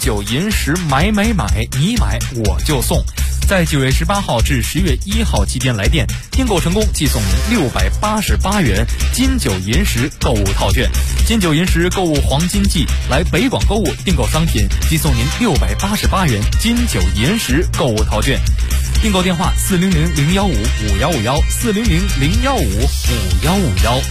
九银石买，你买我就送。在9月18号至10月1号期间来电，订购成功即送您688元金九银石购物套券。金九银石购物黄金季，来北广购物订购商品即送您688元金九银石购物套券。订购电话400-015-5151，400-015-5151。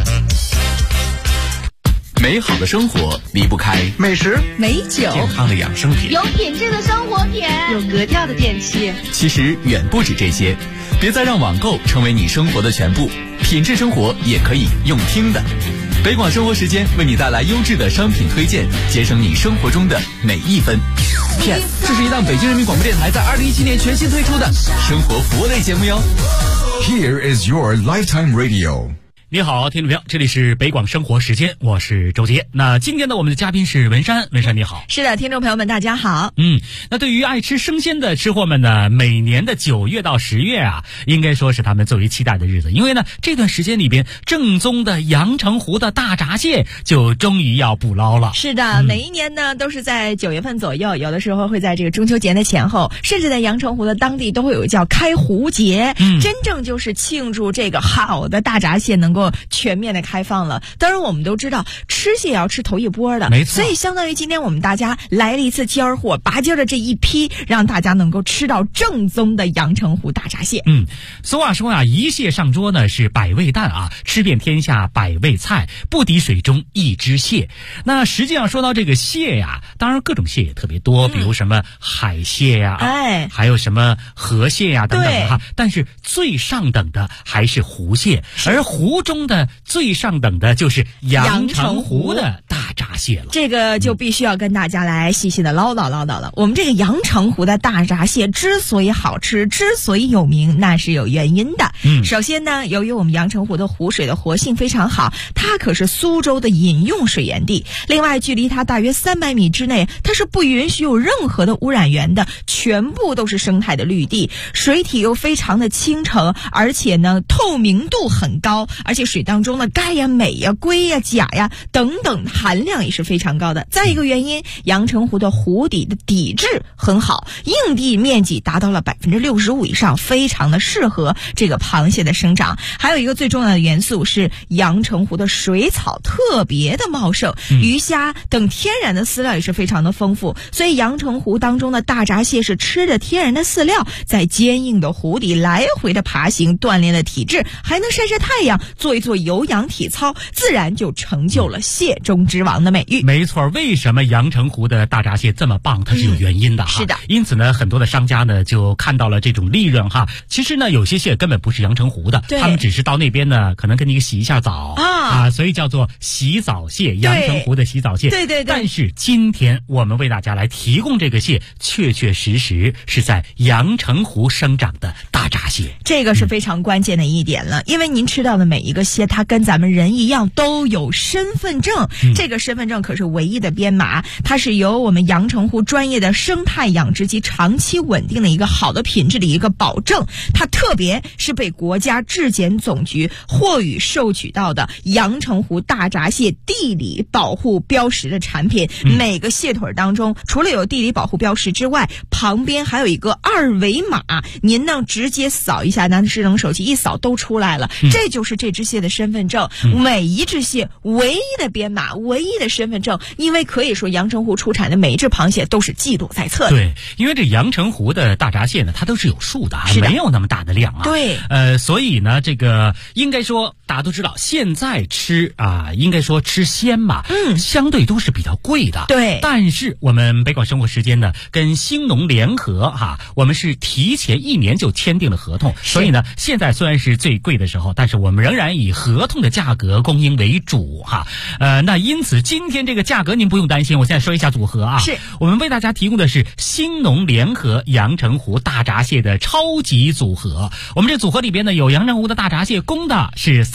美好的生活离不开美食、 美酒、 健康的养生品， 有品质的生活品， 有格调的电器。 其实远不止这些，别再让网购成为你生活的全部，品质生活也可以用听的。北广生活时间为你带来优质的商品推荐，节省你生活中的每一分。Yes， 这是一档北京人民广播电台在2017年全新推出的生活服务类节目哟。 Here is your lifetime radio。 你好，听众朋友，这里是北广生活时间，我是周杰。那今天呢，我们的嘉宾是文山，文山你好。 是的，听众朋友们大家好。 那对于爱吃生鲜的吃货们呢，每年的9月到10月啊，应该说是他们最为期待的日子，因为呢，这段时间里边正宗的阳澄湖的大闸蟹就终于要捕捞了。 是的，每一年呢都是在9月份左右，有的时候会在这个中秋节的前后，甚至在阳澄湖的当地都会有叫开湖节，真正就是庆祝这个好的大闸蟹能够全面的开放了。当然我们都知道吃蟹要吃头一波的， 没错， 所以相当于今天我们大家来了一次尖儿货，拔尖的这一批，让大家能够吃到正宗的阳澄湖大闸蟹。 俗话说啊，一蟹上桌呢是百味淡啊，吃遍天下百味菜，不敌水中一只蟹。那实际上说到这个蟹呀，当然各种蟹也特别多，比如什么海蟹呀，还有什么河蟹呀等等的哈。但是最上等的还是湖蟹，而湖中的最上等的就是阳澄湖的大闸蟹了。 这个就必须要跟大家来细细的唠叨了。我们这个阳澄湖的大闸蟹之所以好吃，之所以有名，那是有原因的。首先呢，由于我们阳澄湖的湖水的活性非常好，它可是苏州的饮用水源地。另外，距离它大约300米之内，它是不允许有任何的污染源的，全部都是生态的绿地，水体又非常的清澄，而且呢透明度很高，而且水当中的钙呀、镁呀、硅呀、钾呀等等含量也是非常高的。再一个原因，阳澄湖的湖底的底质很好，硬地面积达到了65%以上，非常的适合这个螃蟹的生长。还有一个最重要的元素是阳澄湖的水草特别的茂盛，鱼虾等天然的饲料也是非常的丰富，所以阳澄湖当中的大闸蟹是吃着天然的饲料，在坚硬的湖底来回的爬行，锻炼了体质，还能晒晒太阳，做一做有氧体操，自然就成就了蟹中之王的美誉。 没错，为什么阳澄湖的大闸蟹这么棒，它是有原因的哈。 是的， 因此呢，很多的商家呢就看到了这种利润哈。其实呢，有些蟹根本不是阳澄湖的，他们只是到那边呢，可能跟你洗一下澡所以叫做洗澡蟹，阳澄湖的洗澡蟹。对。但是今天我们为大家来提供这个蟹，确确实实是在阳澄湖生长的大闸蟹。 这个是非常关键的一点了，因为您吃到的每一个蟹，它跟咱们人一样都有身份证，这个身份证可是唯一的编码，它是由我们阳澄湖专业的生态养殖及长期稳定的一个好的品质的一个保证，它特别是被国家质检总局获予授取到的阳澄湖大闸蟹地理保护标识的产品。每个蟹腿当中除了有地理保护标识之外，旁边还有一个2维码，您呢直接扫一下，拿智能手机一扫都出来了，这就是这只蟹的身份证。每一只蟹唯一的编码，唯一的身份证，因为可以说阳澄湖出产的每一只螃蟹都是记录在册的。 对，因为这阳澄湖的大闸蟹呢，它都是有数的，没有那么大的量啊。 对， 所以呢，这个应该说大家都知道，现在吃应该说吃鲜嘛，相对都是比较贵的。 对， 但是我们北广生活时间呢，跟兴农联合我们是提前1年就签订了合同，所以呢，现在虽然是最贵的时候，但是我们仍然以合同的价格供应为主那因此今天这个价格您不用担心，我现在说一下组合是我们为大家提供的是兴农联合阳澄湖大闸蟹的超级组合。我们这组合里边呢，有阳澄湖的大闸蟹，公的是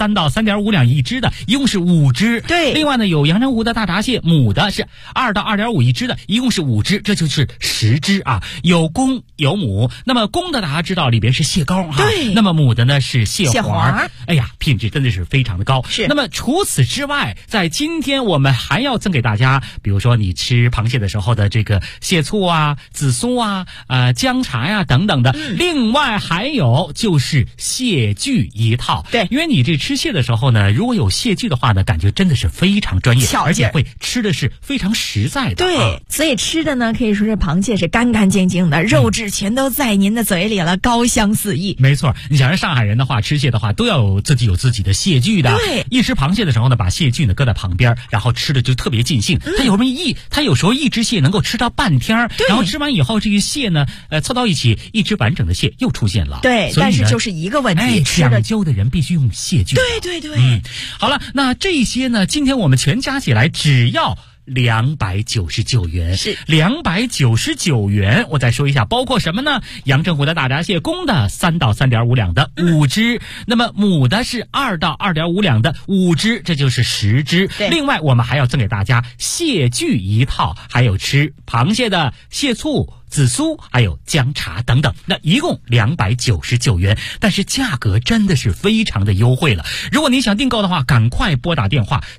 3到3.5两一只的，一共是5只。 对， 另外呢，有阳澄湖的大闸蟹，母的是2到2.5一只的，一共是5只，这就是10只啊。有公有母，那么公的大家知道里边是蟹膏哈， 对， 那么母的呢是蟹黄。哎呀，品质真的是非常的高。 是。 那么除此之外，在今天我们还要赠给大家，比如说你吃螃蟹的时候的这个蟹醋啊、紫苏啊、姜茶呀等等的。另外还有就是蟹具一套。 对， 因为你这吃蟹的时候呢，如果有蟹具的话呢，感觉真的是非常专业，而且会吃的是非常实在的。 对，所以吃的呢可以说是螃蟹是干干净净的，肉质全都在您的嘴里了，高香四溢。 没错，你想让上海人的话吃蟹的话，都要有自己的蟹具的。 对， 一吃螃蟹的时候呢，把蟹具呢搁在旁边，然后吃的就特别尽兴。他有时候一只蟹能够吃到半天，然后吃完以后这个蟹呢，凑到一起，一只完整的蟹又出现了。 对，但是就是一个问题， 讲究的人必须用蟹具。 对。 好了，那这些呢，今天我们全加起来只要299元， 是 299元。我再说一下，包括什么呢？阳澄湖的大闸蟹，公的3到3.5两的5只，那么母的是2到2.5两的5只，这就是10只。另外，我们还要赠给大家蟹具一套，还有吃螃蟹的蟹醋、紫苏还有姜茶等等，那一共299元，但是价格真的是非常的优惠了。如果你想订购的话，赶快拨打电话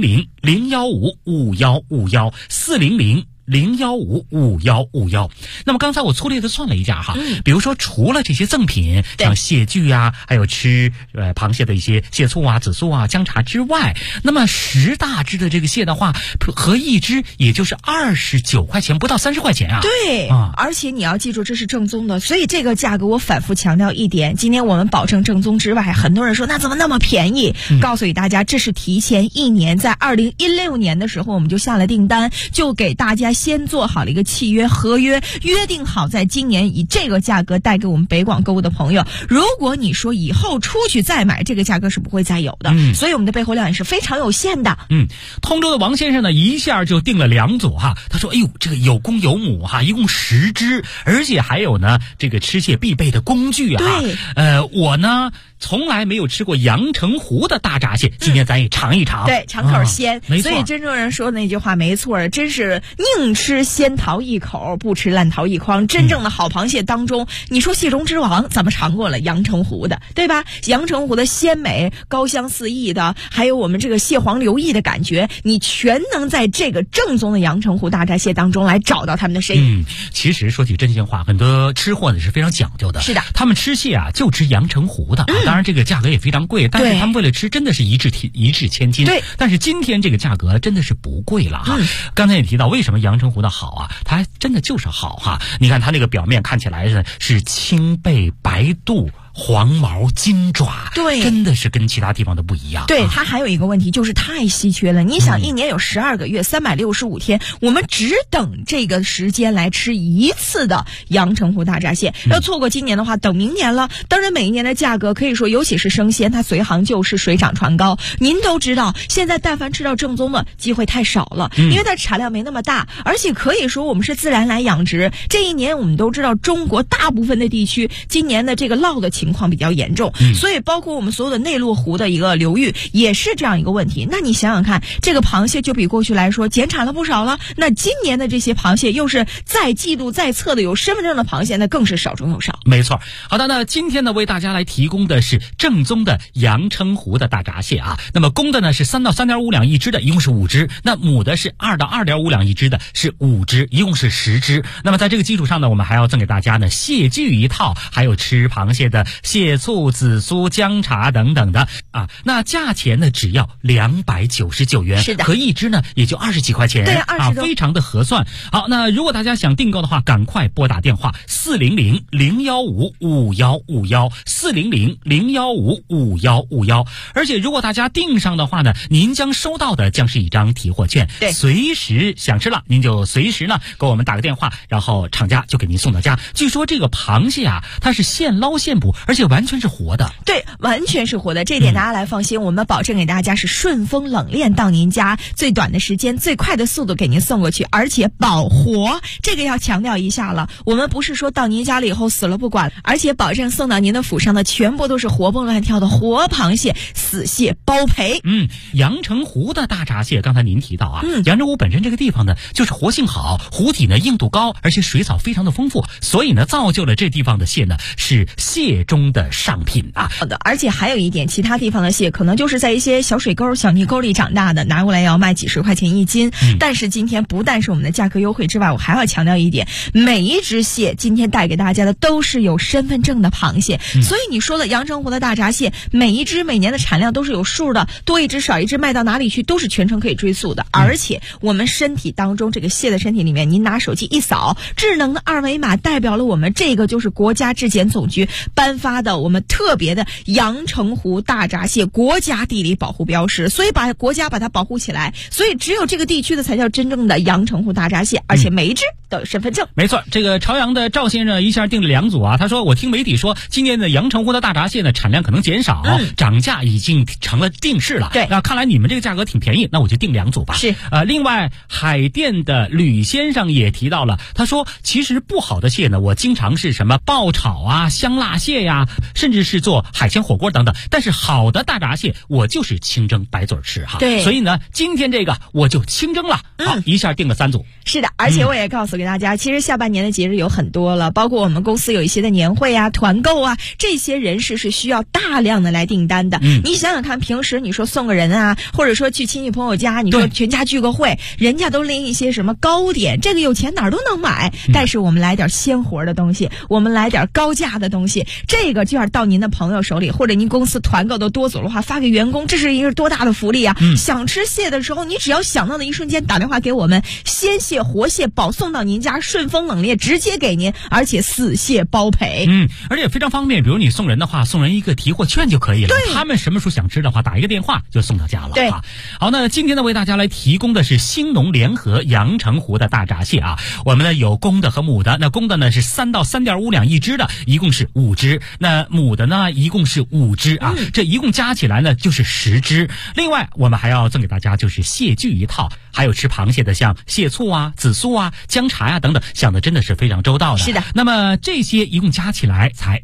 400-015-5151，400-015-5151。那么刚才我粗略的算了一下哈，比如说除了这些赠品，像蟹具啊，还有吃螃蟹的一些蟹醋啊、紫苏啊、姜茶之外，那么10大只的这个蟹的话，合一只也就是29块钱，不到30块钱啊。 对，而且你要记住这是正宗的，所以这个价格我反复强调一点，今天我们保证正宗之外，很多人说那怎么那么便宜？告诉大家，这是提前1年，在2016年的时候我们就下了订单，就给大家先做好了一个契约合约，约定好在今年以这个价格带给我们北广购物的朋友。如果你说以后出去再买，这个价格是不会再有的。所以我们的备货量也是非常有限的。 通州的王先生呢，一下就订了2组哈，他说：“哎呦，这个有公有母哈，一共10只，而且还有呢这个吃蟹必备的工具啊。” 对， 我呢从来没有吃过阳澄湖的大闸蟹，今天咱也尝一尝。 对，尝口鲜。 没错， 所以真正人说的那句话没错，真是宁吃仙桃一口，不吃烂桃一筐。真正的好螃蟹当中，你说蟹中之王，咱们尝过了阳澄湖的，对吧？阳澄湖的鲜美、高香四溢的，还有我们这个蟹黄流溢的感觉，你全能在这个正宗的阳澄湖大闸蟹当中来找到他们的身影。 其实说起真心话，很多吃货呢是非常讲究的。 是的， 他们吃蟹啊就吃阳澄湖的，当然这个价格也非常贵，但是他们为了吃真的是一掷千金。 对， 但是今天这个价格真的是不贵了哈。刚才也提到为什么阳澄湖的好啊，它还真的就是好哈。你看它那个表面看起来是青背白肚。黄毛金爪， 对， 真的是跟其他地方的不一样。 对，它还有一个问题就是太稀缺了。你想，一年有12个月，365天，我们只等这个时间来吃一次的阳澄湖大闸蟹。要错过今年的话，等明年了。当然，每一年的价格可以说，尤其是生鲜，它随行就是水涨船高。您都知道，现在但凡吃到正宗的机会太少了，因为它产量没那么大，而且可以说我们是自然来养殖。这一年我们都知道，中国大部分的地区今年的这个涝的情况比较严重，所以包括我们所有的内陆湖的一个流域也是这样一个问题。那你想想看，这个螃蟹就比过去来说减产了不少了，那今年的这些螃蟹又是在记录在册的有身份证的螃蟹，那更是少中有少。 没错。好的，那今天呢为大家来提供的是正宗的阳澄湖的大闸蟹啊。那么公的呢是3到3.5两一只的，一共是5只，那母的是2到2.5两一只的，是5只，一共是10只。那么在这个基础上呢，我们还要赠给大家呢蟹具一套，还有吃螃蟹的蟹醋、紫苏、姜茶等等的啊。那价钱呢只要299元， 是的， 和一只呢也就20几块钱， 对啊， 非常的合算。好，那如果大家想订购的话，赶快拨打电话400-015-5151，400-015-5151。而且如果大家订上的话呢，您将收到的将是一张提货券， 对， 随时想吃了您就随时呢给我们打个电话，然后厂家就给您送到家。据说这个螃蟹啊，它是现捞现捕， 而且完全是活的。 对，完全是活的，这点大家来放心，我们保证给大家是顺丰冷链到您家，最短的时间、最快的速度给您送过去，而且保活，这个要强调一下了。我们不是说到您家了以后死了不管，而且保证送到您的府上的全部都是活蹦乱跳的活螃蟹，死蟹包赔。 阳澄湖的大闸蟹，刚才您提到啊，阳澄湖本身这个地方呢，就是活性好，湖体呢硬度高，而且水草非常的丰富，所以呢，造就了这地方的蟹呢是蟹中的上品啊。 好的，而且还有一点，其他地方的蟹可能就是在一些小水沟、小泥沟里长大的，拿过来要卖几十块钱一斤。但是今天不但是我们的价格优惠之外，我还要强调一点，每一只蟹今天带给大家的都是有身份证的螃蟹，所以你说的阳澄湖的大闸蟹，每一只每年的产量都是有数的，多一只少一只卖到哪里去都是全程可以追溯的。而且我们身体当中这个蟹的身体里面，您拿手机一扫，智能的二维码代表了我们这个就是国家质检总局颁发的我们特别的阳澄湖大闸蟹国家地理保护标识，所以国家把它保护起来，所以只有这个地区的才叫真正的阳澄湖大闸蟹，而且每一只都有身份证。 没错，这个朝阳的赵先生一下订了2组啊，他说我听媒体说今年的阳澄湖的大闸蟹呢产量可能减少，涨价已经成了定式了。 对， 那看来你们这个价格挺便宜，那我就订2组吧。 是， 另外海淀的吕先生也提到了，他说其实不好的蟹呢，我经常是什么爆炒啊、香辣蟹呀，甚至是做海鲜火锅等等，但是好的大闸蟹我就是清蒸白嘴吃哈。 对， 所以呢今天这个我就清蒸了。好，一下订了3组。 是的，而且我也告诉给大家，其实下半年的节日有很多了，包括我们公司有一些的年会啊、团购啊，这些人士是需要大量的来订单的。你想想看，平时你说送个人啊，或者说去亲戚朋友家，你说全家聚个会，人家都拎一些什么糕点，这个有钱哪儿都能买，但是我们来点鲜活的东西，我们来点高价的东西，这个券到您的朋友手里，或者您公司团购的多组的话，发给员工，这是一个多大的福利啊！想吃蟹的时候，你只要想到的一瞬间打电话给我们，鲜蟹活蟹保送到您家，顺丰冷链直接给您，而且死蟹包赔。 而且非常方便，比如你送人的话，送人一个提货券就可以了。 对， 他们什么时候想吃的话，打一个电话就送到家了。 对， 好，那今天呢为大家来提供的是兴农联合阳澄湖的大闸蟹啊，我们呢有公的和母的，那公的呢是3到3.5两一只的，一共是5只，那母的呢一共是5只啊，这一共加起来呢就是10只。另外我们还要赠给大家就是蟹具一套，还有吃螃蟹的像蟹醋啊、紫苏啊、姜茶呀等等，想的真的是非常周到的。 是的， 那么这些一共加起来才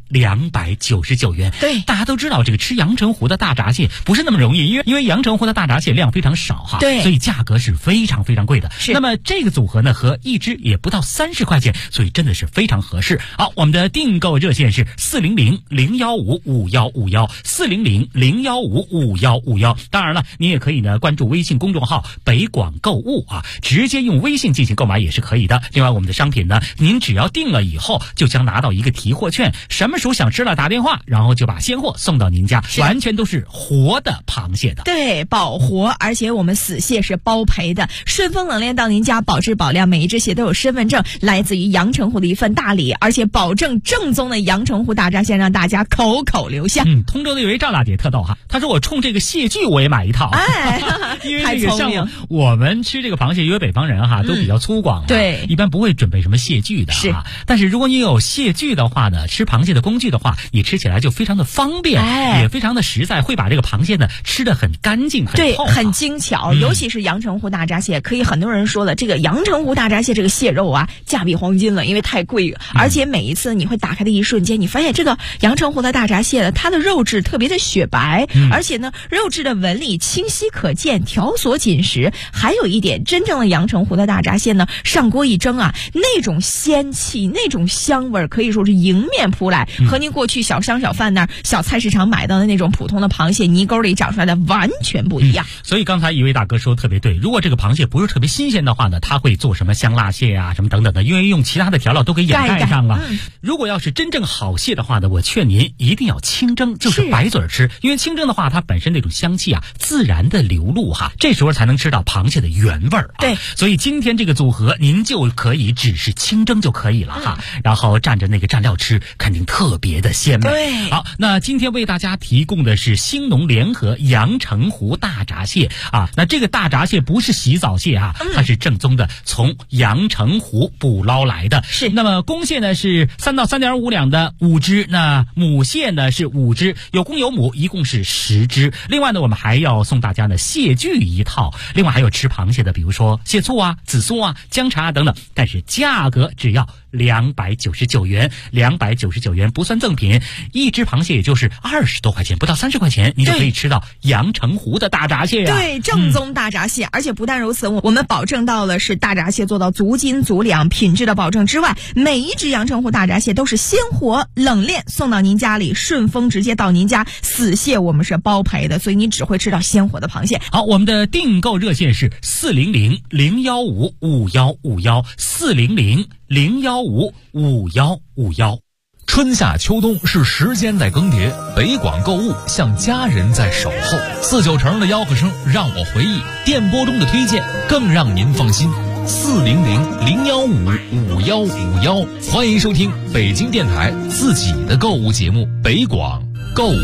299元。 对， 大家都知道这个吃阳澄湖的大闸蟹不是那么容易，因为阳澄湖的大闸蟹量非常少哈， 对， 所以价格是非常非常贵的。 是， 那么这个组合呢和一只也不到30块钱，所以真的是非常合适。好，我们的订购热线是400-015-5151，400-015-5151。当然了，你也可以呢关注微信公众号北广购物啊，直接用微信进行购买也是可以的。另外我们的商品呢，您只要订了以后就将拿到一个提货券，什么时候想吃了打电话，然后就把鲜货送到您家，完全都是活的螃蟹的。 对，保活，而且我们死蟹是包赔的，顺丰冷链到您家，保质保量，每一只蟹都有身份证，来自于阳澄湖的一份大礼，而且保证正宗的阳澄湖大闸蟹让大家口口留香。 通州的有位赵大姐特逗哈，她说我冲这个蟹具我也买一套，因为这个像我们吃这个螃蟹，因为北方人哈都比较粗犷， 对， 一般不会准备什么蟹具的是。 但是如果你有蟹具的话呢，吃螃蟹的工具的话，你吃起来就非常的方便，也非常的实在，会把这个螃蟹呢吃得很干净，很对， 透， 很精巧。尤其是阳澄湖大闸蟹，可以很多人说了，这个阳澄湖大闸蟹这个蟹肉啊，价比黄金了，因为太贵了。而且每一次你会打开的一瞬间，你发现这个阳澄湖的大闸蟹呢，它的肉质特别的雪白，而且呢，肉质的纹理清晰可见，条索紧实。还有一点，真正的阳澄湖的大闸蟹呢，上锅一蒸啊，那种鲜气、那种香味可以说是迎面扑来，和您过去小商小贩那儿、小菜市场买到的那种普通的螃蟹泥沟里长出来的完全不一样。 所以刚才一位大哥说特别对，如果这个螃蟹不是特别新鲜的话呢，他会做什么香辣蟹啊什么等等的，因为用其他的调料都给掩盖上了。如果要是真正好蟹的话呢，我劝您一定要清蒸，就是白嘴吃，因为清蒸的话它本身那种香气啊自然的流露哈，这时候才能吃到螃蟹的原味儿。 对， 所以今天这个组合您就可以只是清蒸就可以了哈，然后蘸着那个蘸料吃，肯定特别的鲜美。 对， 好，那今天为大家提供的是兴农联合阳澄湖大闸蟹啊，那这个大闸蟹不是洗澡蟹啊，它是正宗的从阳澄湖捕捞来的。 是， 那么公蟹呢是3到3.5两的5只， 那母蟹呢是5只，有公有母，一共是10只。另外呢，我们还要送大家呢蟹具一套，另外还有吃螃蟹的，比如说蟹醋啊、紫苏啊、姜茶等等，但是价格只要299元，299元不算赠品，一只螃蟹也就是20多块钱，不到30块钱，你就可以吃到阳澄湖的大闸蟹呀。 对，正宗大闸蟹，而且不但如此，我们保证到了是大闸蟹做到足斤足两，品质的保证之外，每一只阳澄湖大闸蟹都是鲜活冷链送到您家里，顺丰直接到您家，死蟹我们是包赔的，所以你只会吃到鲜活的螃蟹。 好，我们的订购热线是400-015-5151，400-015-5151。 春夏秋冬是时间在更迭，北广购物像家人在守候。4-9成的吆喝声让我回忆，电波中的推荐更让您放心。400-015-5151，欢迎收听北京电台自己的购物节目《北广购物》。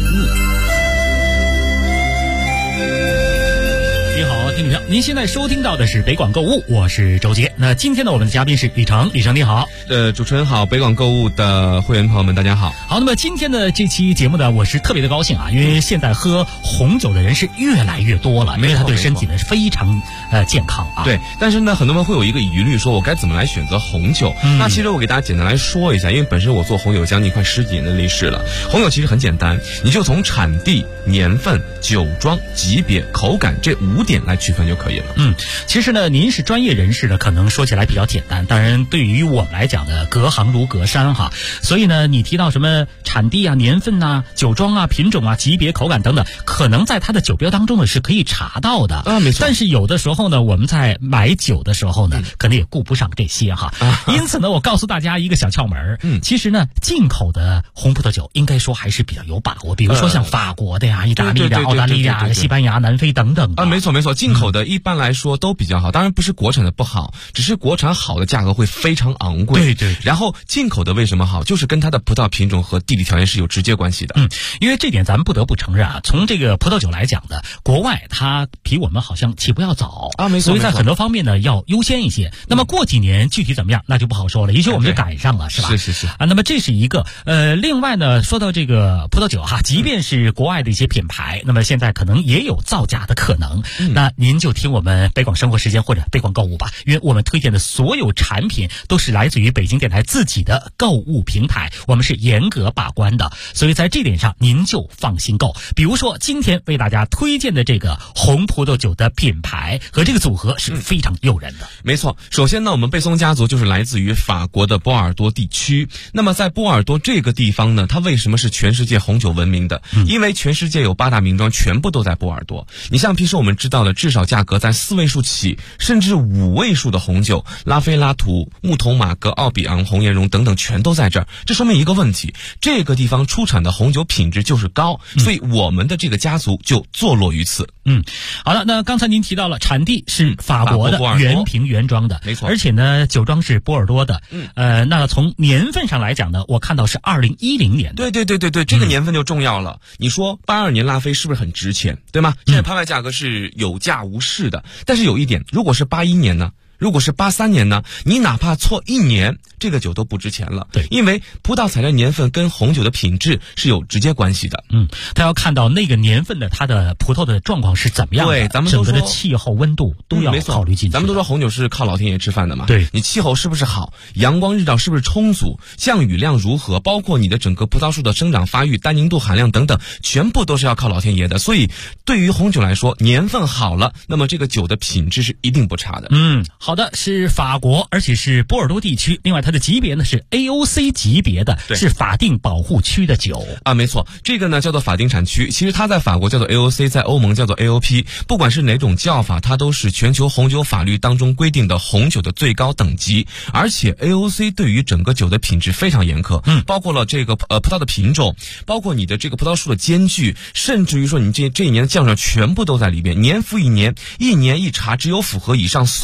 您现在收听到的是北广购物，我是周杰。那今天呢，我们的嘉宾是李成，李成你好。 主持人好，北广购物的会员朋友们大家好。 好，那么今天的这期节目呢，我是特别的高兴啊，因为现在喝红酒的人是越来越多了，因为它对身体呢是非常健康啊。 对，但是呢，很多人会有一个疑虑，说我该怎么来选择红酒？那其实我给大家简单来说一下，因为本身我做红酒将近快10几年的历史了。红酒其实很简单，你就从产地、年份、酒庄、级别、口感这5点来区分就可以了。 其实呢，您是专业人士呢，可能说起来比较简单，当然对于我们来讲呢，隔行如隔山哈。所以呢，你提到什么产地啊、年份啊、酒庄啊、品种啊、级别、口感等等，可能在它的酒标当中呢是可以查到的没错。 但是有的时候呢，我们在买酒的时候呢，可能也顾不上这些哈。因此呢，我告诉大家一个小窍门其实呢，进口的红葡萄酒应该说还是比较有把握，比如说像法国的呀、意大利的、澳大利亚的、西班牙、南非等等没错没错，进口的一般来说都比较好，当然不是国产的不好，只是国产好的价格会非常昂贵。 对。 然后进口的为什么好，就是跟它的葡萄品种和地理条件是有直接关系的。 因为这点咱们不得不承认啊，从这个葡萄酒来讲呢，国外它比我们好像起步要早没错， 所以在很多方面呢要优先一些。那么过几年具体怎么样，那就不好说了，也许我们就赶上了，是吧？ 是那么这是一个另外呢，说到这个葡萄酒哈，即便是国外的一些品牌，那么现在可能也有造假的可能。那您就听我们北广生活时间或者北广购物吧，因为我们推荐的所有产品都是来自于北京电台自己的购物平台，我们是严格把关的，所以在这点上您就放心购。比如说今天为大家推荐的这个红葡萄酒的品牌和这个组合是非常诱人的。 没错，首先呢，我们贝松家族就是来自于法国的波尔多地区。那么在波尔多这个地方呢，它为什么是全世界红酒闻名的？因为全世界有8大名庄全部都在波尔多。你像平时我们知道的至少价格在4位数起，甚至5位数的红酒，拉菲拉图、木头马格、奥比昂、红颜绒等等全都在这儿。这说明一个问题，这个地方出产的红酒品质就是高，所以我们的这个家族就坐落于此。 好了，那刚才您提到了产地是法国的原瓶原装的， 没错， 而且呢酒庄是波尔多的。那从年份上来讲呢，我看到是2010年的。 对，这个年份就重要了。你说82年拉菲是不是很值钱，对吗？现在拍卖价格是有价无市的。但是有一点，如果是81年呢？如果是83年呢，你哪怕错1年，这个酒都不值钱了。 对， 因为葡萄采摘年份跟红酒的品质是有直接关系的。 他要看到那个年份的它的葡萄的状况是怎么样的， 对，咱们都说整个的气候温度都要考虑进去。 咱们都说红酒是靠老天爷吃饭的嘛， 对， 你气候是不是好，阳光日照是不是充足，降雨量如何，包括你的整个葡萄树的生长发育、单宁度含量等等，全部都是要靠老天爷的。所以对于红酒来说，年份好了，那么这个酒的品质是一定不差的。 好的，是法国，而且是波尔多地区。另外它的级别呢是 AOC 级别的，是法定保护区的酒没错，这个呢叫做法定产区。其实它在法国叫做 AOC， 在欧盟叫做 AOP， 不管是哪种叫法，它都是全球红酒法律当中规定的红酒的最高等级。而且 AOC 对于整个酒的品质非常严苛，包括了这个葡萄的品种，包括你的这个葡萄树的间距，甚至于说你这一年的降水全部都在里边，年复一年，一年一查，只有符合以上所有标准，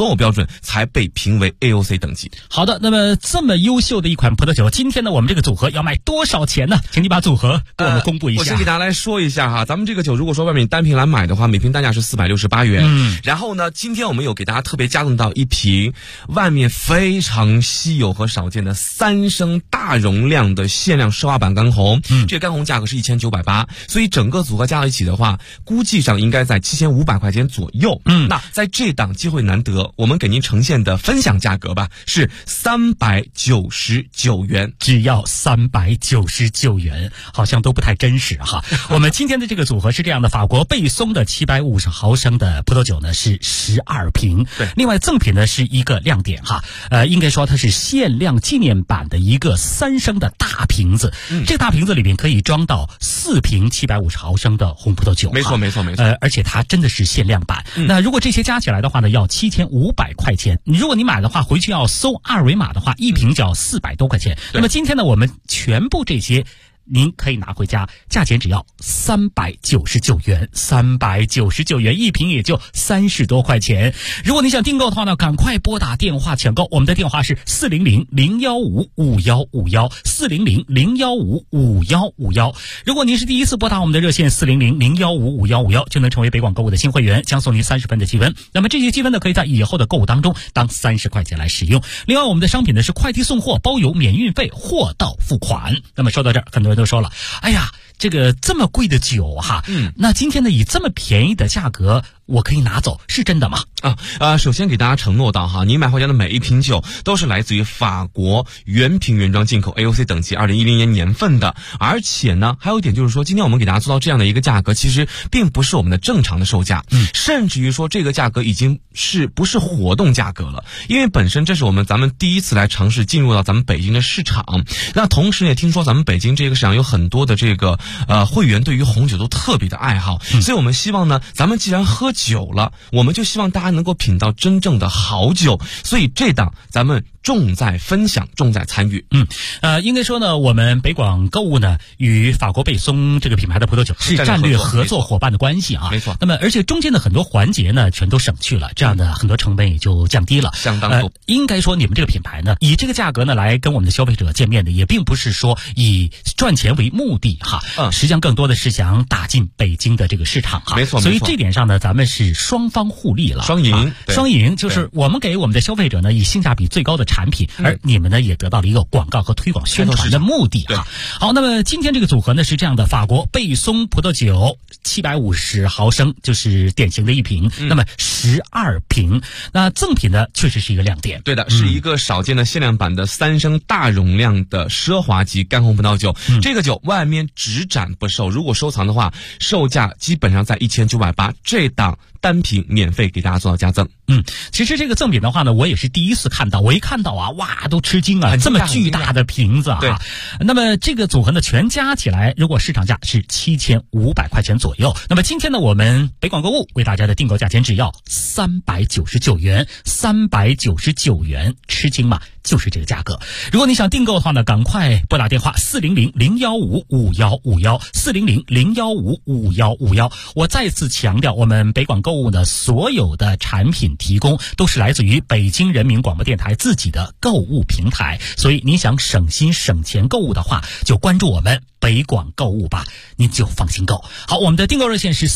才被评为 AOC 等级。 好的，那么这么优秀的一款葡萄酒，今天呢我们这个组合要卖多少钱呢？请你把组合给我们公布一下。 我先给大家来说一下哈，咱们这个酒如果说外面单瓶来买的话，每瓶单价是468元。然后呢，今天我们有给大家特别加赠到一瓶外面非常稀有和少见的3升大容量的限量奢华版干红。这个干红价格是1980，所以整个组合加到一起的话，估计上应该在7500块钱左右。那在这档机会难得，我们给您呈现的分享价格吧，是399元， 只要399元，好像都不太真实哈。我们今天的这个组合是这样的：法国贝松的750毫升的葡萄酒呢是12瓶， 对， 另外赠品呢是一个亮点哈，应该说它是限量纪念版的一个3升的大瓶子，这个大瓶子里面可以装到4瓶750毫升的红葡萄酒， 没错。 而且它真的是限量版。那如果这些加起来的话呢，要7500块钱。如果你买的话，回去要搜二维码的话，一瓶就要400多块钱。那么今天呢，我们全部这些您可以拿回家，价钱只要399元，399元一瓶也就30多块钱。如果你想订购的话呢，赶快拨打电话抢购，我们的电话是400-015-5151，400-015-5151。如果您是第一次拨打我们的热线400-015-5151，就能成为北广购物的新会员，将送您30分的积分。那么这些积分呢，可以在以后的购物当中当30块钱来使用。另外，我们的商品呢是快递送货，包邮免运费，货到付款。那么说到这儿，很多人都说了，哎呀，这个这么贵的酒哈，那今天呢以这么便宜的价格我可以拿走，是真的吗？ 首先给大家承诺到哈，你买回家的每一瓶酒都是来自于法国原瓶原装进口 AOC 等级2010年年份的，而且呢还有一点就是说，今天我们给大家做到这样的一个价格，其实并不是我们的正常的售价，甚至于说这个价格已经不是活动价格了，因为本身这是咱们第一次来尝试进入到咱们北京的市场。那同时也听说咱们北京这个市场有很多的这个会员对于红酒都特别的爱好，所以我们希望呢，咱们既然喝酒了，我们就希望大家能够品到真正的好酒，所以这档咱们重在分享，重在参与。 应该说呢，我们北广购物呢与法国贝松这个品牌的葡萄酒是战略合作伙伴的关系啊， 没错。 那么而且中间的很多环节呢全都省去了，这样的很多成本也就降低了， 相当多。 应该说你们这个品牌呢，以这个价格呢来跟我们的消费者见面的，也并不是说以赚钱为目的哈，实际上更多的是想打进北京的这个市场哈， 没错。 所以这点上呢，咱们是双方互利了， 双赢， 双赢就是我们给我们的消费者呢以性价比最高的产品，而你们呢也得到了一个广告和推广宣传的目的哈。好，那么今天这个组合呢是这样的：法国贝松葡萄酒750毫升，就是典型的一瓶，那么12瓶。那赠品呢确实是一个亮点， 对的，是一个少见的限量版的3升大容量的奢华级干红葡萄酒。这个酒外面只展不售，如果收藏的话，售价基本上在1980，这档单瓶免费给大家做到加赠。 其实这个赠品的话呢，我也是第一次看到，我一看到啊，哇，都吃惊啊，这么巨大的瓶子啊。 对， 那么这个组合呢，全加起来，如果市场价是7500块钱左右。那么今天呢，我们北广购物为大家的订购价钱只要399元，399元，吃惊吗？就是这个价格。如果你想订购的话呢，赶快拨打电话400-015-5151，400-015-5151。我再次强调，我们北广购物的所有的产品提供都是来自于北京人民广播电台自己的购物平台，所以你想省心省钱购物的话，就关注我们北广购物吧，您就放心购。好，我们的订购热线是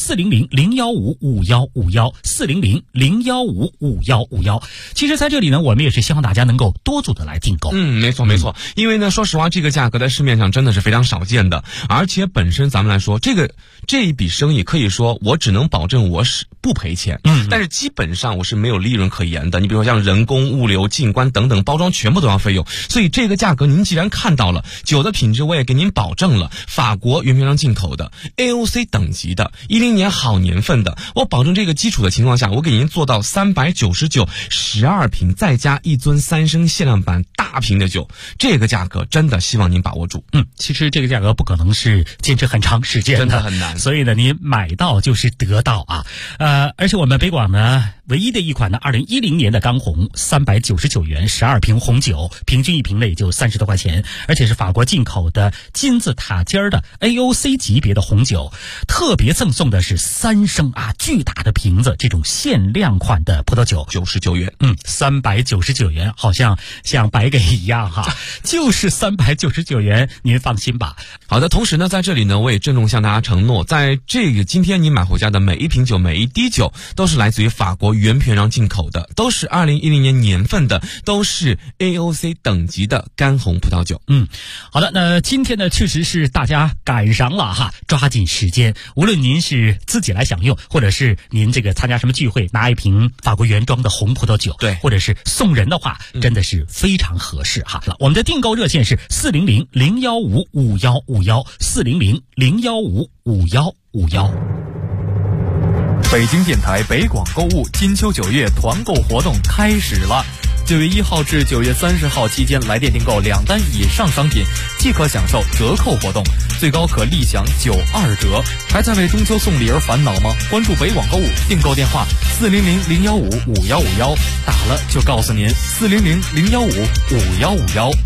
400-015-5151，400-015-5151。其实在这里呢，我们也是希望大家能够多组的来订购。 没错。因为呢，说实话，这个价格在市面上真的是非常少见的，而且本身咱们来说，这一笔生意可以说我只能保证我是不赔钱，但是基本上我是没有利润可言的。你比如说像人工、物流、进关等等，包装全部都要费用，所以这个价格您既然看到了，酒的品质我也给您保证了，法国原瓶装进口的 AOC 等级的10年好年份的，我保证这个基础的情况下，我给您做到399 12瓶，再加一樽3升限量版大瓶的酒，这个价格真的希望您把握住。 其实这个价格不可能是坚持很长时间的， 真的很难， 所以呢，你买到就是得到啊。而且我们北广呢唯一的一款呢2010年的干红，399元12瓶红酒，平均一瓶呢也就30多块钱，而且是法国进口的金字塔尖的 AOC 级别的红酒，特别赠送的是3升巨大的瓶子，这种限量款的葡萄酒 99元 ，399元，好像白给一样哈，就是399元，您放心吧。 好的，同时呢，在这里呢，我也郑重向大家承诺，在这个今天你买回家的每一瓶酒、每一滴酒，都是来自于法国原瓶让进口的，都是2010年年份的，都是 AOC 等级的干红葡萄酒。 好的，那今天呢，确实是大家赶上了哈，抓紧时间，无论您是自己来享用，或者是您这个参加什么聚会，拿一瓶法国原装的红葡萄酒， 对， 或者是送人的话，真的是非常合适哈。我们的订购热线是400-015-5151，400-015-5151。 北京电台北广购物金秋9月团购活动开始了。9月1号至9月30号期间，来电订购2单以上商品即可享受折扣活动，最高可立享92折。还在为中秋送礼而烦恼吗？关注北广购物，订购电话400-015-5151，打了就告诉您400-015-5151。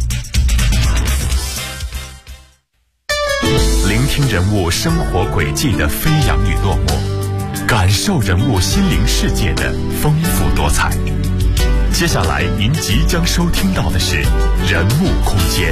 聆听人物生活轨迹的飞扬与落寞，感受人物心灵世界的丰富多彩。接下来您即将收听到的是人物空间。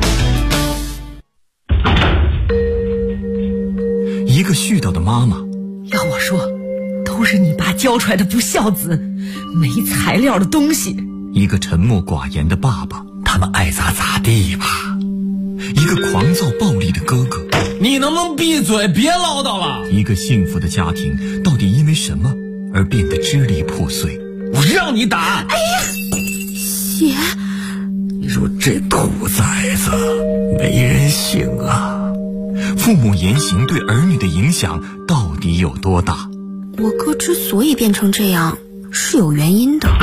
一个絮叨的妈妈， 要我说，都是你爸教出来的不孝子，没材料的东西。 一个沉默寡言的爸爸，他们爱咋咋地吧。一个狂躁暴力的哥哥， 你能不能闭嘴，别唠叨了。 一个幸福的家庭到底因为什么而变得支离破碎？ 我让你打！ 哎呀，血！ 你说这兔崽子没人性啊！父母言行对儿女的影响到底有多大？ 我哥之所以变成这样是有原因的。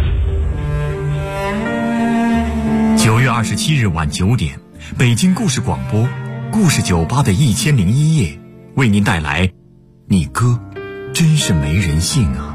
9月27日晚9点，北京故事广播故事酒吧的1001夜为您带来你哥真是没人性啊。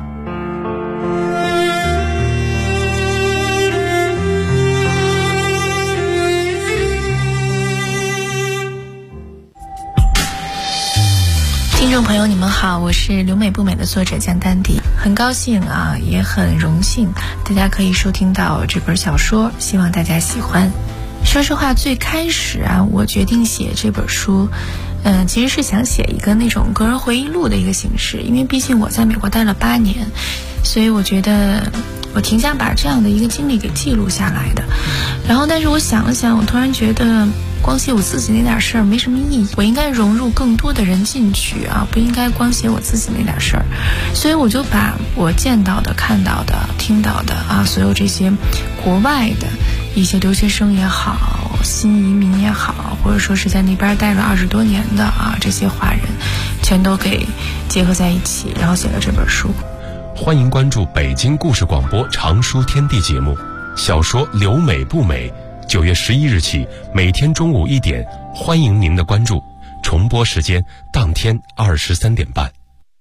听众朋友你们好，我是留美不美的作者江丹迪，很高兴也很荣幸大家可以收听到这本小说，希望大家喜欢。说实话，最开始我决定写这本书其实是想写一个那种个人回忆录的一个形式，因为毕竟我在美国待了8年，所以我觉得我挺想把这样的一个经历给记录下来的。然后但是我想了想，我突然觉得光写我自己那点事儿没什么意义，我应该融入更多的人进去不应该光写我自己那点事儿。所以我就把我见到的、看到的、听到的所有这些国外的一些留学生也好，新移民也好，或者说是在那边待了20多年的这些华人，全都给结合在一起，然后写了这本书。 欢迎关注北京故事广播长书天地节目，小说留美不美，9月11日起每天中午1点，欢迎您的关注，重播时间当天23点半。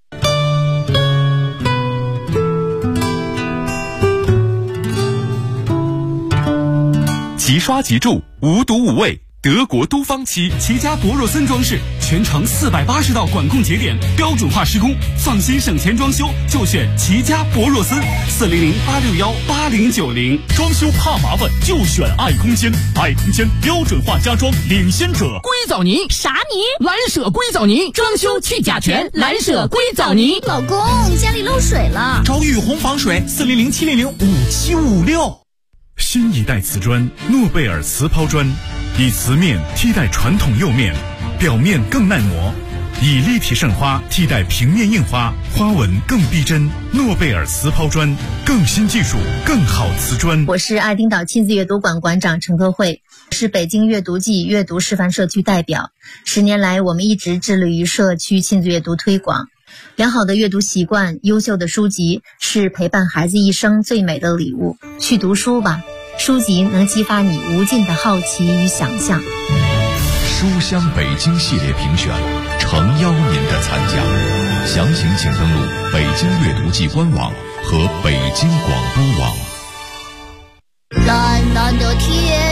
即刷即住，无毒无味，德国都芳漆，齐家博若森装饰，全程480道管控节点，标准化施工，放心省钱装修就选齐家博若森，400-861-8090。 装修怕麻烦就选爱空间，爱空间标准化家装领先者。 硅藻泥啥泥？蓝舍硅藻泥，装修去甲醛，蓝舍硅藻泥。 老公，家里漏水了， 找雨虹防水，400-700-5756。 新一代瓷砖诺贝尔瓷抛砖，以瓷面替代传统釉面，表面更耐磨，以立体渗花替代平面印花，花纹更逼真。诺贝尔瓷抛砖，更新技术，更好瓷砖。 我是爱丁岛亲子阅读馆馆长陈科慧，是北京阅读季阅读示范社区代表。10年来，我们一直致力于社区亲子阅读推广。良好的阅读习惯，优秀的书籍是陪伴孩子一生最美的礼物。去读书吧，书籍能激发你无尽的好奇与想象。 书香北京系列评选，诚邀您的参加。 详情请登录北京阅读季官网和北京广播网。 蓝蓝的天